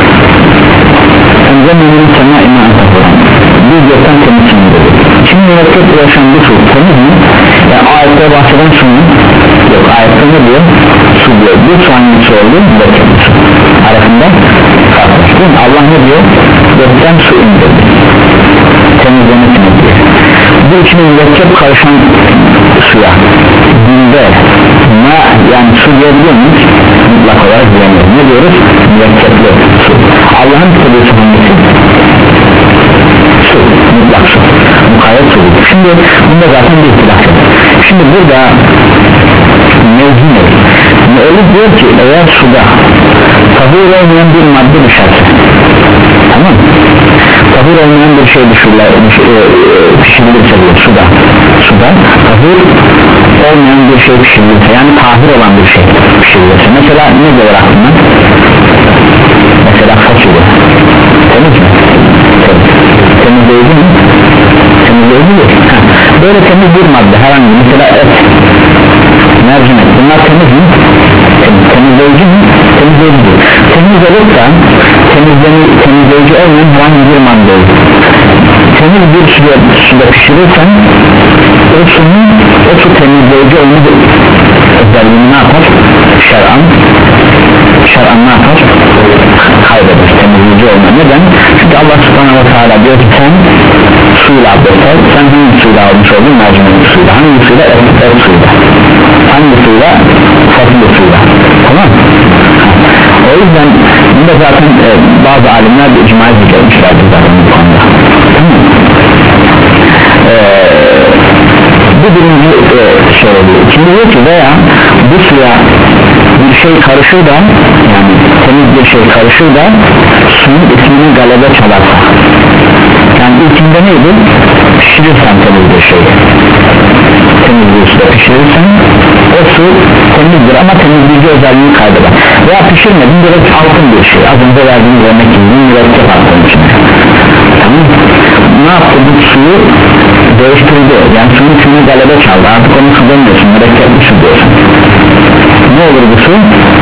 Enzemenin sana iman taburan. Bir gökten temizsin dedi. Şimdi mürekkep ulaşan bu su temiz mi? Yani ayette bahseden suyun yok, ayette ne diyor? Su diyor. Bu su hangisi oldu? Mürekkep su. Arasında kalkmış değil mi? Allah ne diyor? Gökten su indirdi. Temizlemek diyor. Bu içine mürekkep karışan suya günde ma, yani su diyebiliyor muyuz? Mutlak olarak diyemiyoruz. Ne diyoruz? Mürekkepli su. Allah'ın kitabı hangisi? Su, mutlak su. Mukayyet su. Şimdi bunda zaten bir ihtilaf yok. Şimdi burada mevzu ne? Öyle diyor ki eğer suda tahur olmayan bir madde düşerse, tamam mı? Tahur olmayan bir şey düşürler, pişirilirse diyor suda, suda tahur olmayan bir şey pişirilirse, yani tahir olan bir şey pişirilirse, mesela ne diyor aklına? Mesela fasulye temiz mi? Temizleyici mi? Temizleyici mi? Böyle temiz bir madde herhangi, mesela et, mercimek, bunlar temiz mi? Temizleyici mi? Temizleyici değil. Temiz olup da temizleyici olmayan herhangi bir madde olur. Temiz bir suda, suda pişirirsen o suyun, o su temizleyici olma özelliğini ne yapar? Şer'an şer'an ne yapar? Kaybeder, temizleyici olma. Neden? Çünkü Allah subhanahu wa ta'ala diyor ki sen suyla abdest al, sen hangi suyla almış oldun? Mercimek suyla. Hangi suyla? Et, et suyla. Hangi suyla? Fasulye suyla. Tamam mı? O yüzden bunda zaten e, bazı alimler de icma zikretmişlerdir zaten bu konuda. Tamam mı? E, bu birinci e, şey oluyor. Şimdi diyor ki veya bu suya bir şey karışır da, yani temiz bir şey karışır da suyun ismini galebe çalarsa, yani ilkinde neydi? Pişirirsen temiz bir şey, temiz bir suda pişirirsen o su temizdir ama temizleyici özelliğini kaybeder. Veya pişirmedin, direkt altın bir şey, az önce verdiğimiz örnek gibi bir mürekkep attığın için, tamam. Ne yaptı? Bu suyu değiştirdi, yani suyun suyunu galebe çaldı, artık onu su demiyorsun, mürekkepli su diyorsun. Ne olur bu su?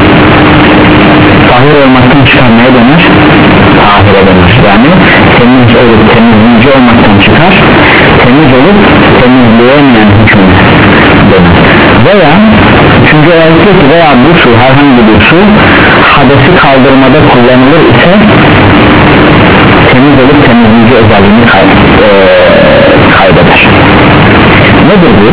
Tahir olmaktan çıkarmaya döner, tahire döner. Yani temiz olup temizleyici olmaktan çıkar, temiz olup temizleyemeyen hükmüne döner. Veya çünkü özellikle ki veya bu su, herhangi bir su hadesi kaldırmada kullanılır ise temiz olup temizleyici özelliğini kay e kaybeder. Nedir bu?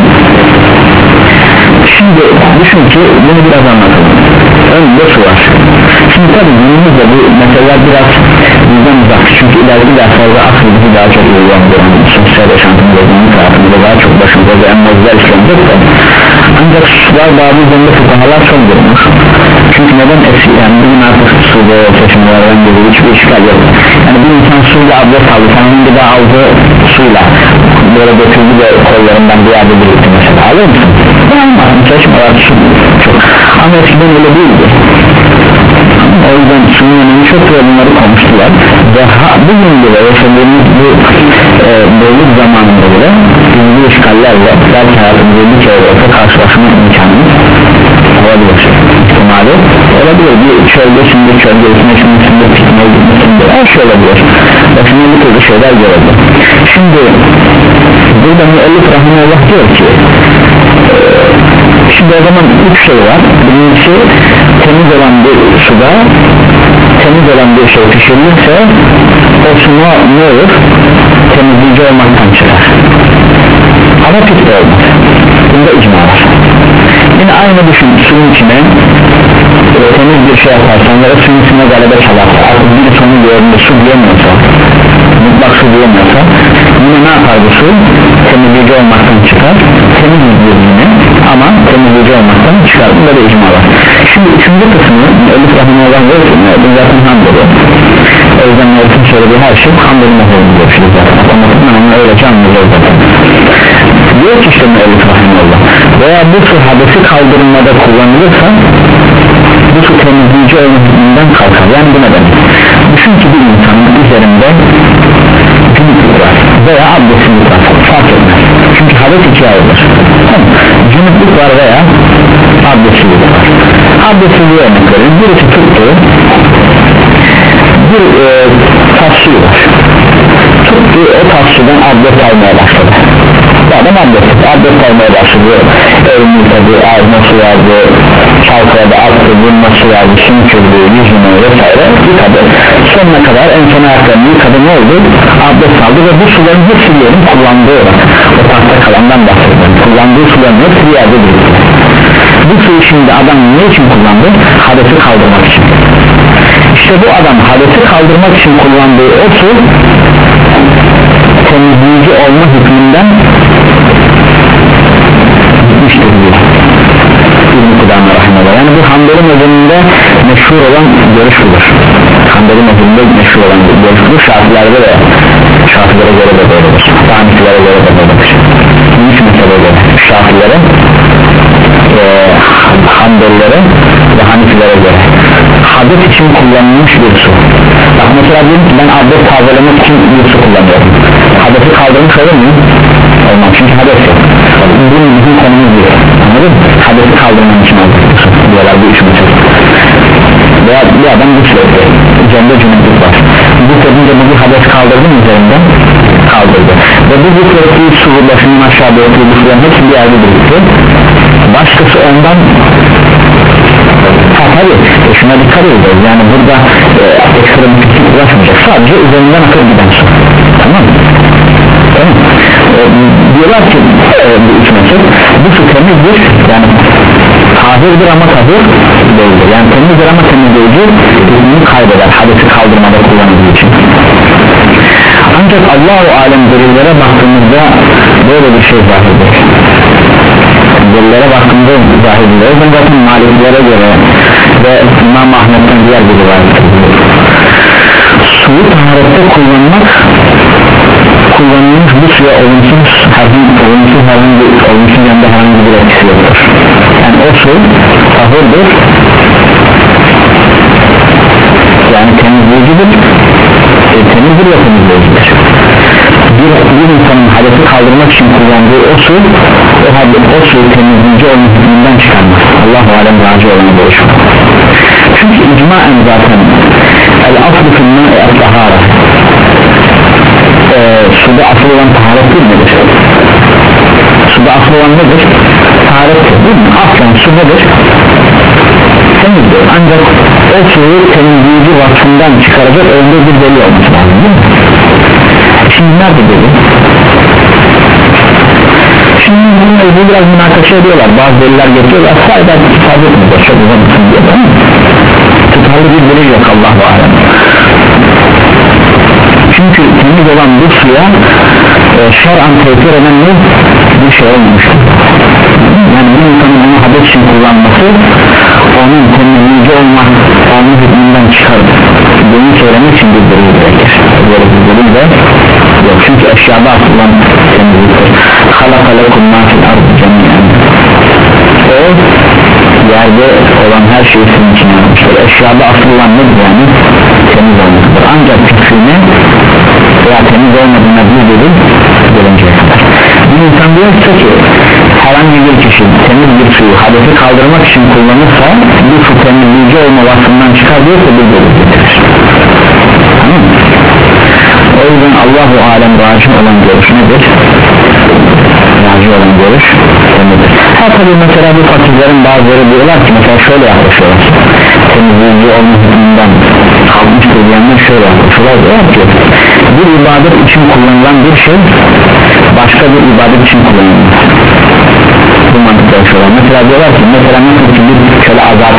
Şimdi düşün ki bunu biraz anlatalım. Önünde su var. Şimdi tabi günümüzde bu meseleler biraz bizden uzak, çünkü ileriki derslerde akıl bizi daha çok uygulandıran, sosyal yaşantımızda, günlük hayatımızda daha çok başımıza ve emmezler işlenecek de, ancak sular bazı üzerinde fukahalar çok durmuş. Çünkü neden eski, yani bugün artık suda seçimlerden geliyor, hiçbir işgal yok. Yani bir insan suyla abdest aldı, sanırım bir daha aldığı suyla böyle götürdü de kollarından bir yerde birlikte mesela, alır mısın? Ben almadım, seçimler çok, ama eskiden öyle değildi. O yüzden suyun önemi çok ve bunları konuştular ve ha, bugün bile yaşadığımız bu e, bölük zamanında bile bu işgallerle belki hayatımızda bir kere olsa karşılaşma imkanımız olabilir, ihtimali olabilir. Bir çölgesinde, çölgesinde, içinde, fitne gitmesinde her şey olabilir. Başına bir türlü şeyler görebilir. Şimdi burada müellif rahimullah diyor ki e, şimdi o zaman üç şey var. Birincisi, temiz olan bir suda temiz olan bir şey pişirilirse o su ne olur? Temizleyici olmaktan çıkar ama pis de olmaz. Bunda icma var. Yine aynı düşün, suyun içine e, temiz bir şey yaparsan ya da suyun içine galebe çalarsa, artık bir sonu gördüğünde su diyemiyorsa, mutlak su diyemiyorsa, yine ne yapar bu su? Temizleyici olmaktan çıkar, temizliyor yine ama temizleyici olmaktan çıkar. Bunda da icma var. Şimdi üçüncü kısmı Elif Rahimullah diyor ki bu zaten hamdolu, o yüzden Elif'in söylediği her şey hamdolu mahvolunu görüşürüz zaten, otomatikman onu öylece anlıyoruz zaten. Diyor ki işte Elif Rahimullah, veya bu su hadesi kaldırılmada kullanılırsa bu su temizleyici olmasından kalkar. Yani bu neden? Düşün ki bir insanın üzerinde cünüplük var veya abdestsizlik var, fark etmez, çünkü hades ikiye ayrılır. Cünüplük var veya abdestsizlik var. Abdestsizliği örnek verir, birisi tuttu, bir e, tas suyu var, tuttu, o tas sudan abdest almaya başladı. Adam abdest, abdest almaya başladı, elini yıkadı, ağzına su verdi, çalkaladı, attı, burnuna su verdi, sümkürdü, yüzünü vesaire yıkadı. Sonuna kadar en son ayaklarını yıkadı, ne oldu? Abdest aldı ve bu suların hepsi yerin kullandığı olarak, o tahta kalandan bahsediyorum, kullandığı suların hepsi bir yerde birlikte. Bu suyu şimdi adam ne için kullandı? Hadesi kaldırmak için. İşte bu adam hadesi kaldırmak için kullandığı o su temizleyici olma hükmünden gitmiştir diyor İbn-i Kudame rahimahullah. Yani bu Hanbeli mezhebinde meşhur olan görüş budur. Hanbeli mezhebinde meşhur olan görüş budur. Şafilerde de Şafilere göre de böyledir, Hanifilere göre de böyledir. Üç mezhebe göre Şafilere e, Hanbelilere ve Hanifilere göre hadet için kullanılmış bir su. Bak mesela diyelim ki ben abdest tazelemek için bir su kullanıyorum, hadesi kaldırmış olur muyum? Olmaz, çünkü hades yok. Bunun bizim konumuz değil, anladın mı? Hadesi kaldırmak için aldık diyorlar bu üç metre. Veya bir adam güçletti, üzerinde cünüplük var, güçledince bu bir hades kaldırdı mı üzerinden? Kaldırdı. Ve bu güçlettiği su başının aşağı doğru bu suların hepsi bir yerde birlikte, başkası ondan ha tabi şuna dikkat ediyoruz, yani burada e, ekstra bir pislik ulaşmayacak, sadece üzerinden akıp giden su, tamam mı? Tamam. E, diyorlar ki e, bu üç metre bu su temizdir, yani tahirdir ama tahir değildir, yani temizdir ama temizleyici bunu kaybeder hadesi kaldırmada kullanıldığı için. Ancak Allah-u alem delillere baktığımızda böyle bir şey zahirdir. delillere baktığımda zahir edilir. Ben zaten Maliklere göre ve İmam Ahmet'ten diğer bir rivayet suyu taharette kullanmak, kullanılmış bu suya olumsuz herhangi olumsuz herhangi olumsuz yanında herhangi bir etkisi yoktur. Yani o su tahırdır, yani temizleyicidir, e, temizdir ve temizleyicidir. Bir, bir insanın hadesi kaldırmak için kullandığı o su o, o suyu temizleyici olmasından çıkarmaz. Allah-u Alem razı olanı görüşür. Çünkü icmaen zaten el-aslı fil-mâ'i el-tahâra, suda asıl olan taharet değil midir? Suda asıl olan nedir? Taharettir değil mi? Aslen su nedir? Temizdir. Ancak o suyu temizleyici vasfından çıkaracak önde bir delil olması lazım değil mi? Şimdi nerede delil? Şimdi bununla ilgili biraz münakaşa ediyorlar, bazı deliller getiriyorlar, sayıda ifade etmiyorlar, çok uzamışsın diyorlar. Tutarlı bir delil yok Allah-u Alem. Çünkü temiz olan bu suya e, şer'an tevkir eden bir şey olmuştur. Yani bir insanın onu hades için kullanması onun temizleyici olmak, onun hükmünden çıkarır. Bunu söylemek için bir delil gerekir. Böyle bir delil de yok. Çünkü eşyada asılan temizliktir. خَلَقَ لَكُمْ مَا فِي الْأَرْضِ جَمِيعًا. O yerde olan her şeyi sizin için yapmıştır. Eşyada asılan nedir yani? Temiz olmaktır. Ancak fikrine veya temiz olmadığına bir delil gelinceye kadar. Bir insan diyorsa ki herhangi bir kişi temiz bir suyu hadesi kaldırmak için kullanırsa bu su temizleyici olma vasfından çıkar diyorsa bir delil getirir. Tamam mı? O yüzden Allah-u Alem racih olan görüş nedir? Racih olan görüş nedir? Ha tabi mesela bu fakirlerin bazıları diyorlar ki mesela şöyle yaklaşıyorlar, temizleyici olma hükmünden kalmıştır diyenler şöyle yaklaşıyorlar, diyorlar ki bir ibadet için kullanılan bir şey başka bir ibadet için kullanılmaz. Bu mantıkla yaşıyorlar. Mesela diyorlar ki mesela nasıl ki bir köle azap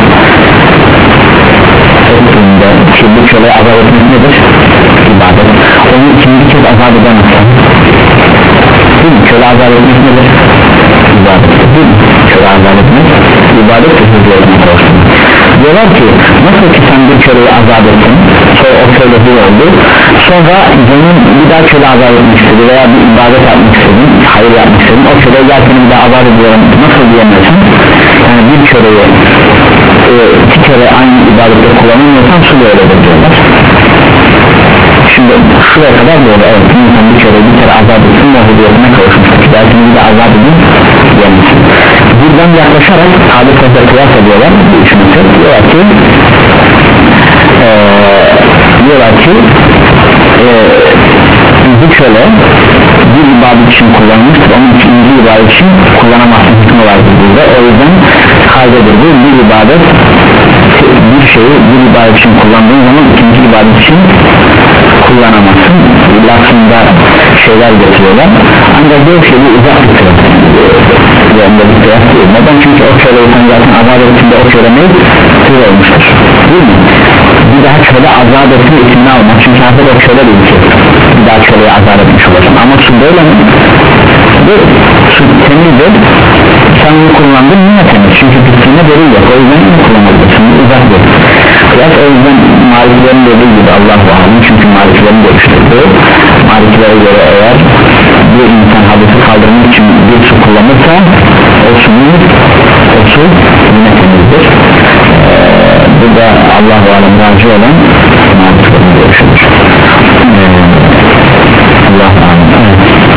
ettiğinde ki bu köle azap etmek nedir? İbadet. Onu ikinci kez azap edemezsen değil mi? Köle azap etmek nedir? İbadet değil mi? Köle azap etmek ibadet de hızlı olmak olsun. Diyorlar ki nasıl ki sen bir köleyi azap ettin, sonra o köle bir oldu, sonra canın bir daha köle azap etmek istedi veya bir ibadet yapmak istedin, hayır yapmak istedin, o köleyi gerçekten bir daha azap ediyorum nasıl diyemiyorsun? Yani bir köleyi e, iki kere aynı ibadette kullanılmıyorsan su böyledir diyorlar. Şimdi şuraya kadar böyle evet insan bir kere bir kere azap etsin muhudiyetine kavuşmuştur, belki bir de azap edin diyemesin. Buradan yaklaşarak hadisete kıyas ediyorlar bu üçüncü diyorlar ki ee, diyorlar ki ee, bu köle bir ibadet için kullanılmıştır, onun ikinci ibadet için kullanamazsın hükmü vardır burada. O yüzden kaydedir bu bir ibadet bir şeyi bir ibadet için kullandığın zaman ikinci ibadet için kullanamazsın. Lafında şeyler getiriyorlar. Ancak diyor ki bu uzak bir kıyas. Yanında bir kıyas değil. Neden? Çünkü o köleyi sen zaten azap ettiğinde o köle ne? Kıyas olmuştur. Değil mi? Bir daha köle azap etme itimini almak. Çünkü artık o köle değil ki. Bir daha köleyi azap etmiş olursun. Ama su böyle mi? Bu su temizdir. Sen bunu kullandın niye temiz? Çünkü fikrine delil yok. O yüzden bunu kullanabilirsin. Uzak değil. Kıyas o yüzden Maliklerin dediği gibi Allah-u Alem, çünkü Maliklerin görüştürdüğü Maliklere göre eğer bir insan hadisi kaldırmak için bir su kullanırsa o suyun o su yine temizdir. Ee, bu da Allah-u Alem razı olan Maliklerin görüşüdür. Ee, Allah-u Alem evet.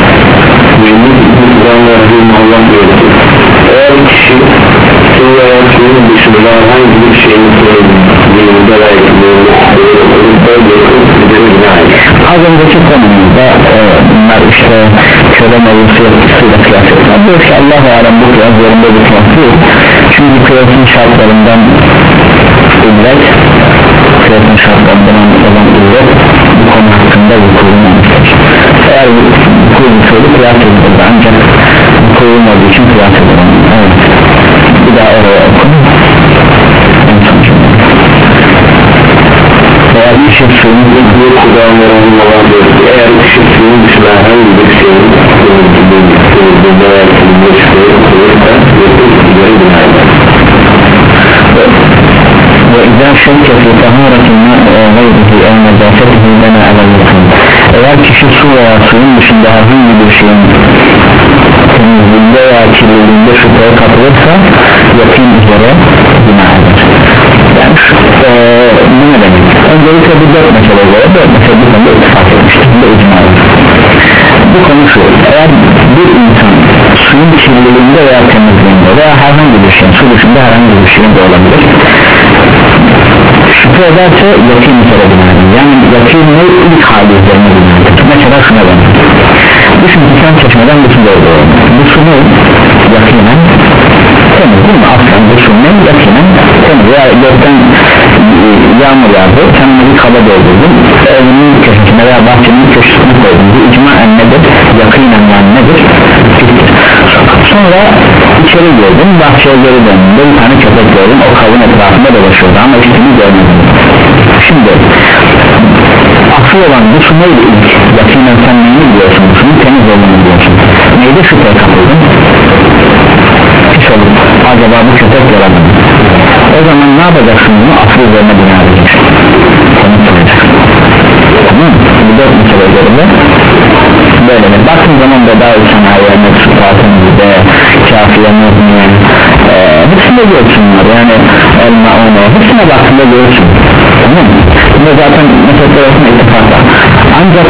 Eğer kişi su veya suyun dışında herhangi bir şeyin az önceki konumuzda e, bunlar işte köle mevzusu etkisiyle kıyas ettiler. Diyor ki Allah-u Alem bu kıyas yerinde bir kıyas değil. Çünkü kıyasın şartlarından illet kıyasın şartlarından olan illet bu konu hakkında vuku'ulmamıştır. Eğer bu vuku'ulmamıştır kıyas edilir ancak vuku'ulmadığı için kıyas edilir. Evet. Bir daha oraya okuyun. Eğer kişi suyun bir kullanmalarının olan bir eğer kişi suyun dışında herhangi bir şeyin içerisinde veya içerisinde şüpheye koyulursa yoktur ileri bina eder. وإذا شك في طهارة الماء غيره أو نجاسته بنى على اليقين. Eğer kişi su veya suyun dışında herhangi bir şeyin temizliğinde veya kirliliğinde şüpheye kapılırsa yakın üzere bina eder. Yani ee, bu ne demek? Öncelikle bu dört meselelere dört mesele bu konuda ittifak etmiştir. Bu da icma var. Bu konu şu: eğer bir insan suyun kirliliğinde veya temizliğinde veya herhangi bir şeyin, su dışında herhangi bir şeyin de olabilir, şüphe ederse yakın üzere bina eder. Yani yakınlığı ilk hali üzerine bina eder. Mesela şuna benzer: düşün ki sen çeşmeden bir su doldu. Bu su ne? Yakinen temiz değil mi? Aslan bu su ne? Yakinen temiz. Veya gökten yağmur yağdı, sen bir kaba doldurdun, evinin köşesine veya bahçenin köşesine koydun. Bu icmaen nedir? Yakinen yani nedir? Sonra içeri girdin, bahçeye geri döndün, bir tane köpek gördün, o kabın etrafında dolaşıyordu ama üstünü görmedin. Şimdi asıl olan bu su neydi ilk? Yakinen sen neyini biliyorsun? Bu suyun temiz olduğunu biliyorsun. Neyde şüpheye kapıldın? Hiç olur, acaba bu köpek yaradı. O zaman ne yapacaksın bunu? Asıl üzerine bina edeceksin. Onu soracaksın. Tamam mı? Bu dört mesele üzerinde böyle de bakın zaman bedava sanayiye, meksutatın gibi, kafiye, mezmiye ee, hepsine görsünler yani elma, onu, hepsine baktığında görsün. Tamam mı? Bunu zaten meselesi arasında ittifakta. Ancak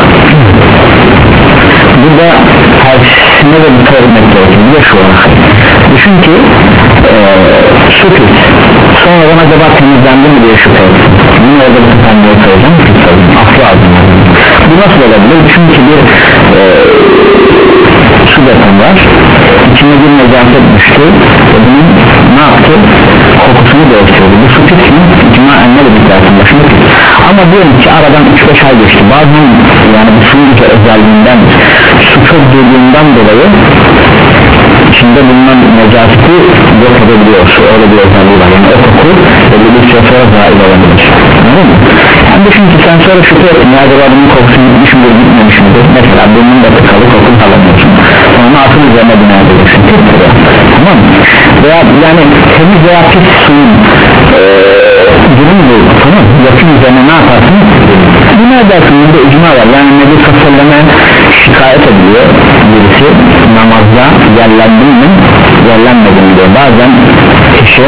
burada tersine de dikkat etmek gerekir. Bir de şu olarak düşün ki ee, su pis, sonradan acaba temizlendi mi diye şüphe etsin. Bunu orada bir tutanlığı söyleyeceğim, aklı ağzım. Bu nasıl olabilir? Çünkü bir e, su deton var, içine bir necaset düştü ve bunun ne yaptı? Kokusunu değiştirdi. Bu su pis mi? İcmaen ne dedik zaten başında pis. Ama diyelim ki aradan üç beş ay geçti, bazen yani bu suyun özelliğinden, su çok durduğundan dolayı içinde bulunan necaseti yok edebiliyor. Su öyle bir özelliği var, yani o koku belli bir süre sonra zahil olabilir. Anladın mı? Yani düşün ki sen sonra şüphe ettin ya, acaba bunun kokusu gitmiş midir gitmemiş midir? Mesela burnun da tıkalı, kokunu alamıyorsun, onu akıl üzerine bina edeceksin. Tamam mı? Veya yani temiz veya pis suyun ee, durum bu. Tamam mı? Yakın üzerine ne yaparsın? Bina edersin. Burada icma var. Yani Nebi Sallallahu şikayet ediyor birisi namazda yerlendin mi yerlenmedin diyor. Bazen kişi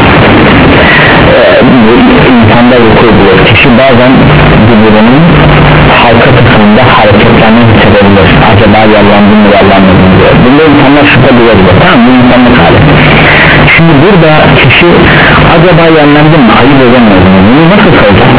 e, insanda vuku ediyor. Kişi bazen birbirinin halka kısmında hareketlerini hissedebilir. Acaba yerlendin mi yerlenmedin diyor. Bunda insanlar şüphe duyabilir. Tamam bu insanlık hali. Şimdi burada kişi acaba yerlendin mi ayıp edemez mi? Bunu nasıl söyleyecek?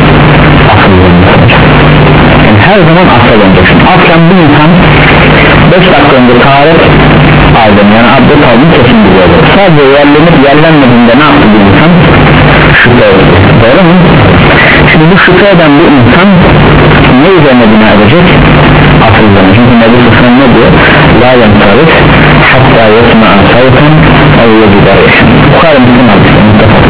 Asıl söyleyecek. Yani her zaman asıl önceksin. Aslen bu insan beş dakika önce taharet aldım, yani abdest aldım, kesin biliyordu. Sadece yerlenip yerlenmediğinde ne yaptı bu insan? Şüphe etti. Doğru mu? Şimdi bu şüphe eden bu insan ne üzerine bina edecek? Asıl üzerine. Çünkü Nebi Sallallahu ne diyor? La yantarif hatta yasma'a sayfan ev yedidarışın. Bu kadar mısın hadisi?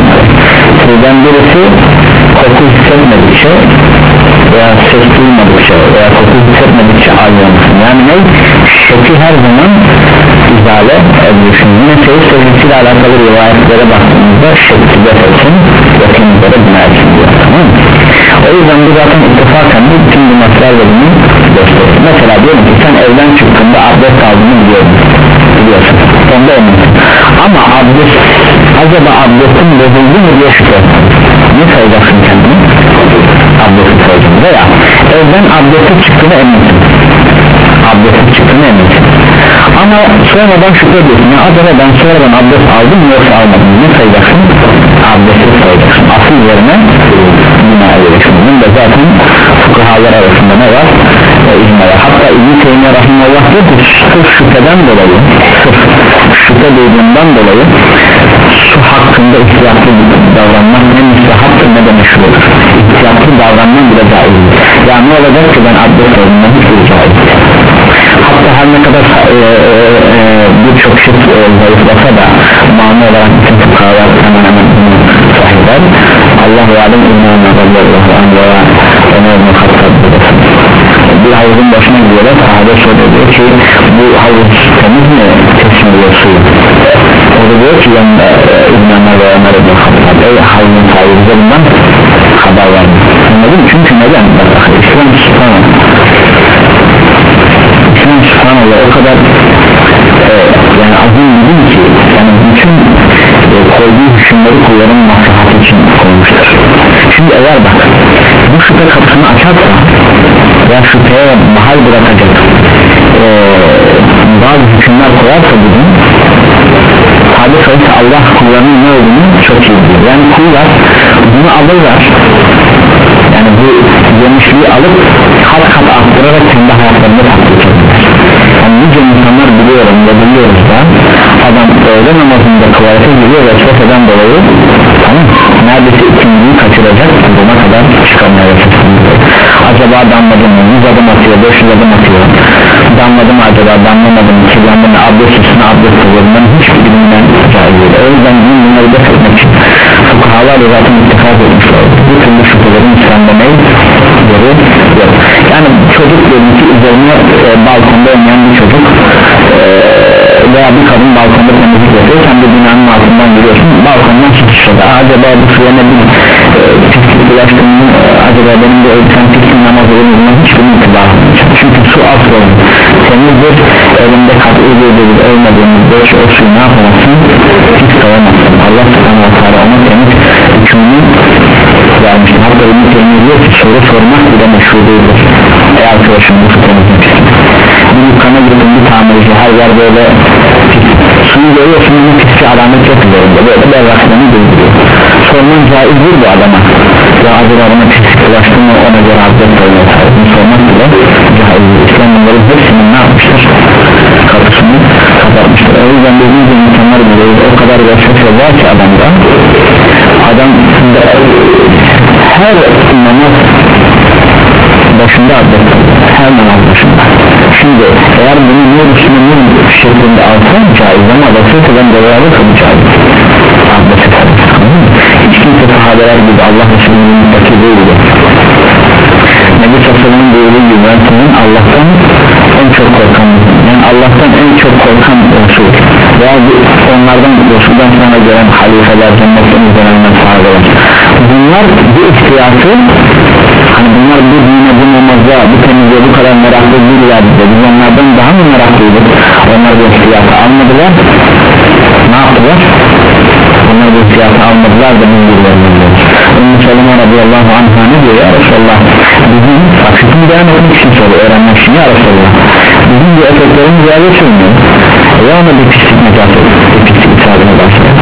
Sizden birisi koku hissetmedikçe veya ses duymadıkça veya koku hissetmedikçe ayrılmasın. Yani ne? Şeki her zaman izale ediyorsun. Yine seyir sözcüsüyle alakalı rivayetlere baktığımızda şekli defetsin, yakınlıklara bina etsin diyor. Tamam mı? O yüzden bu zaten ittifakan bütün bu maslarla bunu gösterir. Mesela diyelim ki sen evden çıktığında abdest aldığını biliyorsun. Biliyorsun. Onda eminsin. Ama abdest, acaba abdestin bozuldu mu diye şüphe etsin. Ne sayacaksın kendini? Abdesti sayacaksın. Veya evden abdesti çıktığını eminsin. Abdesti çıktığını eminsin. Ama sonradan şüphe ediyorsun. Ya acaba ben sonradan abdest aldım mı yoksa almadım mı? Ne sayacaksın? Abdesti sayacaksın. Asıl yerine bina edeceksin. Bunun da zaten fukahalar arasında ne var? E, İzme var. Hatta İbn-i Teymiye Rahimullah diyor ki sırf şüpheden dolayı, sırf şüphe duyduğundan dolayı su hakkında ihtiyatlı davranmak ne müstehattır ne de meşrudur. İhtiyatlı davranmak bile caizdir. Yani ne olacak ki ben abdest alımdan hiç caizdir. Hatta her ne kadar e, e, e, birçok şey e, zayıflasa da mani olarak bütün fukahalar hemen hemen bunu sahipler. Allah-u Alem İmam-ı Allahu Anhu ve Ömer-i Hattab bir havuzun başına gidiyorlar, sahabe soruyor ki bu havuz temiz mi, kesin oluyor suyu. O da diyor ki yanında İbn-i ve Ömer ibn Hattab, ey havuzun sahibi bundan haber verdi. Anladın mı? Çünkü neden? İslam subhanallah İslam subhanallah o kadar e, yani azim bilin ki yani bütün e, koyduğu hükümleri kulların maslahatı için koymuştur. Şimdi eğer bak bu şüphe kapısını açarsa veya şüpheye mahal bırakacak e, bazı hükümler koyarsa bugün tabi sayısı Allah kullarının ne olduğunu çok iyi biliyor. Yani kullar bunu alırlar, yani bu yemişliği alıp kat kat arttırarak kendi hayatlarında tatbik edilir. Yani nice insanlar biliyorum ve biliyoruz da adam öğle namazında tuvalete giriyor ve sefeden dolayı tamam, neredeyse ikinciyi kaçıracak buna kadar çıkamaya başlıyor. Acaba damladım mı? yüz adım atıyor, beş yüz adım atıyor, damladım mı acaba, damlamadım mı, kirlendim mi, abdest üstüne abdest oluyor, bunların hiçbir bilimden caiz değil. O yüzden bunları def etmek için fukahalar zaten ittifak etmişler. Bu türlü şüphelerin İslam'da ne? Yeri yok. Yani çocuk diyelim ki üzerine e, balkonda oynayan bir çocuk e, veya bir kadın balkonda temizlik yapıyor, sen de binanın altından giriyorsun, balkondan su düşüyordu. Acaba bu suya ne bir e, pislik bulaştığını, e, acaba benim de ölçen pislik namaz olunduğundan hiçbir itibarı. Çünkü su asıl olur, temizdir, elinde katı edilir olmadığını boş o suyu ne yapamazsın? Hiç koyamazsın. Allah subhanahu wa ta'ala ona temiz hükmünü vermiştir. Hatta ünlü temiz diyor ki soru sormak bile meşru değildir. Ey arkadaşım bu su temizlik bir yukkana girdin, bir tamirci, her yer böyle suyu görüyorsun, onun pislik alamet yok üzerinde, böyle berraklarını gönderiyor. Sorman caizdir bu adama, ya acaba bana pislik ulaştı mı, ona göre abdest koyuyor, bunu sormak bile caizdir. İslam bunların hepsinin ne yapmıştır? Kapısını kapatmıştır. O yüzden dediğim gibi insanlar biliyoruz, o kadar gerçekçe var ki adamda, adam da, her namaz başında abdest koyuyor, her namaz başında. Şimdi eğer bunu nur üstüne nur şeklinde alsan caiz, ama basırsadan dolayı alırsa bu caiz. Abdest eder. Hiç kimse sahabeler gibi Allah Resulü'nün mutlaki değildi. Nebi Sassal'ın buyruğu gibi ben senin Allah'tan en çok korkan, yani Allah'tan en çok korkan Resul veya onlardan Resul'dan sonra gelen halifeler, cennetten izlenenler sahabeler, bunlar bu ihtiyatı, hani bunlar bu dine, bu namaza, bu temizliğe bu kadar meraklı değillerdi, biz onlardan daha mı meraklıydık? Onlar bu ihtiyatı almadılar, ne yaptılar? Onlar bu ihtiyatı almadılar da bunu bilirler. Ümmü Seleme radıyallahu anh'a ne diyor ya Resulallah, bizim aksini beyan etmek için soruyor, öğrenmek için ya Resulallah, bizim bu efektlerimiz ya geçirmiyor ya ona bir pislik necat ediyor, bir pislik isabına başlıyor.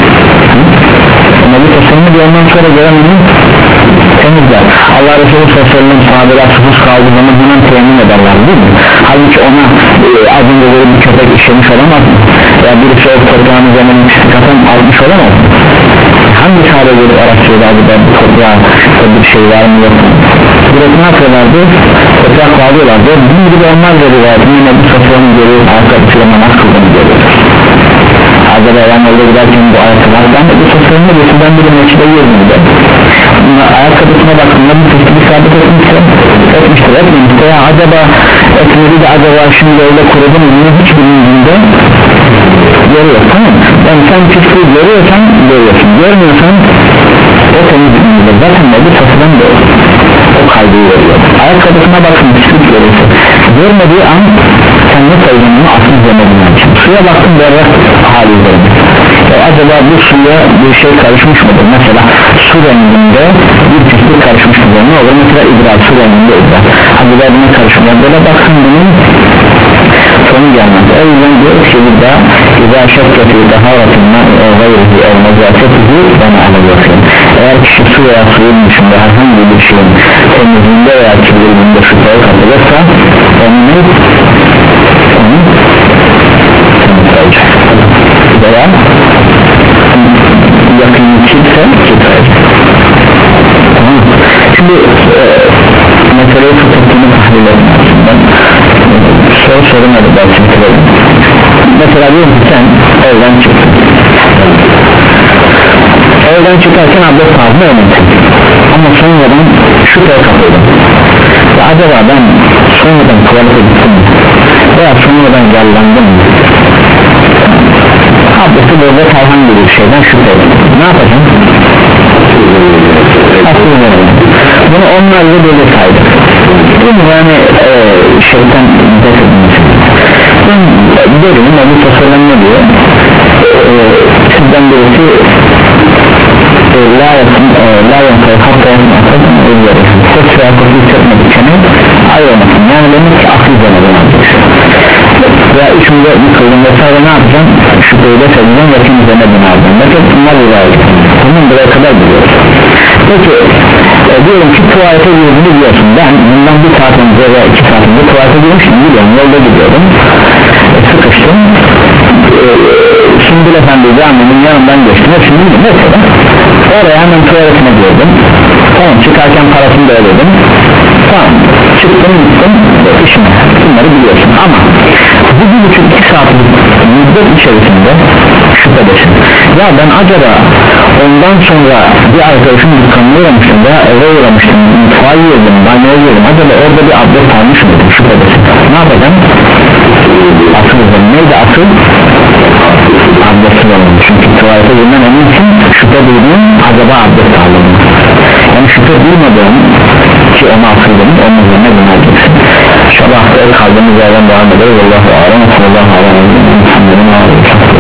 Ama bu tasarımı bir ondan sonra göremenin temizler. Allah Resulü sallallahu sahabeler susuz kaldığı zaman bundan temin ederler değil mi? Halbuki ona e, az önce böyle bir köpek işlemiş olamaz mı? Ya birisi o toprağın üzerine pislik atan almış olamaz mı? Hangi sahabe böyle araştırıyordu acaba bu toprağa bir şey var mı yok mu? Burası ne yapıyorlardı? Toprak bağlıyorlardı. Bizim gibi onlar veriyorlardı. Yine bu sofranın görüyor, ayakkabısıyla namaz kıldığını görüyorlar. Acaba yani orada giderken bu ayakkabılar, ben de bu sofranın ötesinden bir meçhide yürümüydü. Ayakkabısına bakımda bir pislik sabit etmişse etmiştir, etmemiştir ya acaba etmedi de acaba şimdi öyle kurudu mu bunu hiç bilindiğinde görüyor, tamam. Yani sen pisliği görüyorsan görüyorsun, görmüyorsan o temizliğinde zaten de bu sofranın da o kaygıyı veriyor. Ayakkabısına bakın pislik görüyorsa görmediği an sen ne sayılığını asıl zemediğin için suya baktın berrak hali üzerinde. Ya acaba bu suya bir şey karışmış mıdır? Mesela su renginde bir pislik karışmış mıdır? Ne olur? Mesela idrar, su renginde idrar. Acaba buna karışmıyor. Böyle baksın bunun sonu gelmez. O yüzden diyor ki burada İzâ şekketi dehâratından o gayrihi o nezâfetihi bana alabiliyorsun. Eğer kişi su veya suyun dışında herhangi bir şeyin temizliğinde veya kirliliğinde şüpheye kapılırsa onu ne? Onu temizleyecek. Veya yakın kimse çıkacak. Tamam. Şimdi e, meseleyi fıkıhtını tahlil etme açısından soru sormadı belki bitirelim. Mesela diyelim ki sen evden çıktın, evden çıkarken abdest alma önemli ama sonradan şüpheye kapıldın. ya acaba ben sonradan tuvalete gittim veya sonradan gellendim abdesti böyle herhangi bir şeyden şüphe ettim, ne yapacağım? Aslında bunu onlarla böyle saydı. Bunu yani e, şeytan defedilmesi. Ben derim Nebi Sallam ne diyor? E, sizden birisi e, la yakın la yakın hatta yakın akılın özleri ses veya koku hissetmedikçe ayrılmasın, yani demek ki akıl üzerine alacak veya üçümde yıkıldım vesaire ne yapacağım? Şüpheyi de seveceğim, yakın üzerine bina alacağım. Bakın bunlar rivayet. Bunun buraya kadar biliyoruz. Peki e, diyelim ki tuvalete girdiğini biliyorsun, ben bundan bir saat önce veya iki saat önce tuvalete girmiştim, biliyorum, yolda gidiyordum, e, sıkıştım, e, Sümbül Efendi caminin yanından geçtim ve şimdi mesela oraya hemen tuvaletine girdim, tamam, çıkarken parasını da ödedim, tamam, çıktım gittim işime, bunları biliyorsun ama bu bir buçuk iki saatlik müddet içerisinde şüphedesin, ya ben acaba ondan sonra bir arkadaşım dükkanına uğramıştım veya eve uğramıştım, mutfağa yiyordum, banyoya yiyordum, acaba orada bir abdest almış mıydım, şüphedesin, ne yapacağım? Asıl neydi asıl? Abdestsiz olmalı, çünkü tuvalete girmen emin için şüphe duyduğun acaba abdest almalı, yani şüphe duymadığın ki ona asıl denir, onun üzerine bineceksin. İnşallah kaldığımız yerden devam ederiz. Allahu alem, sallallahu aleyhi ve sellem.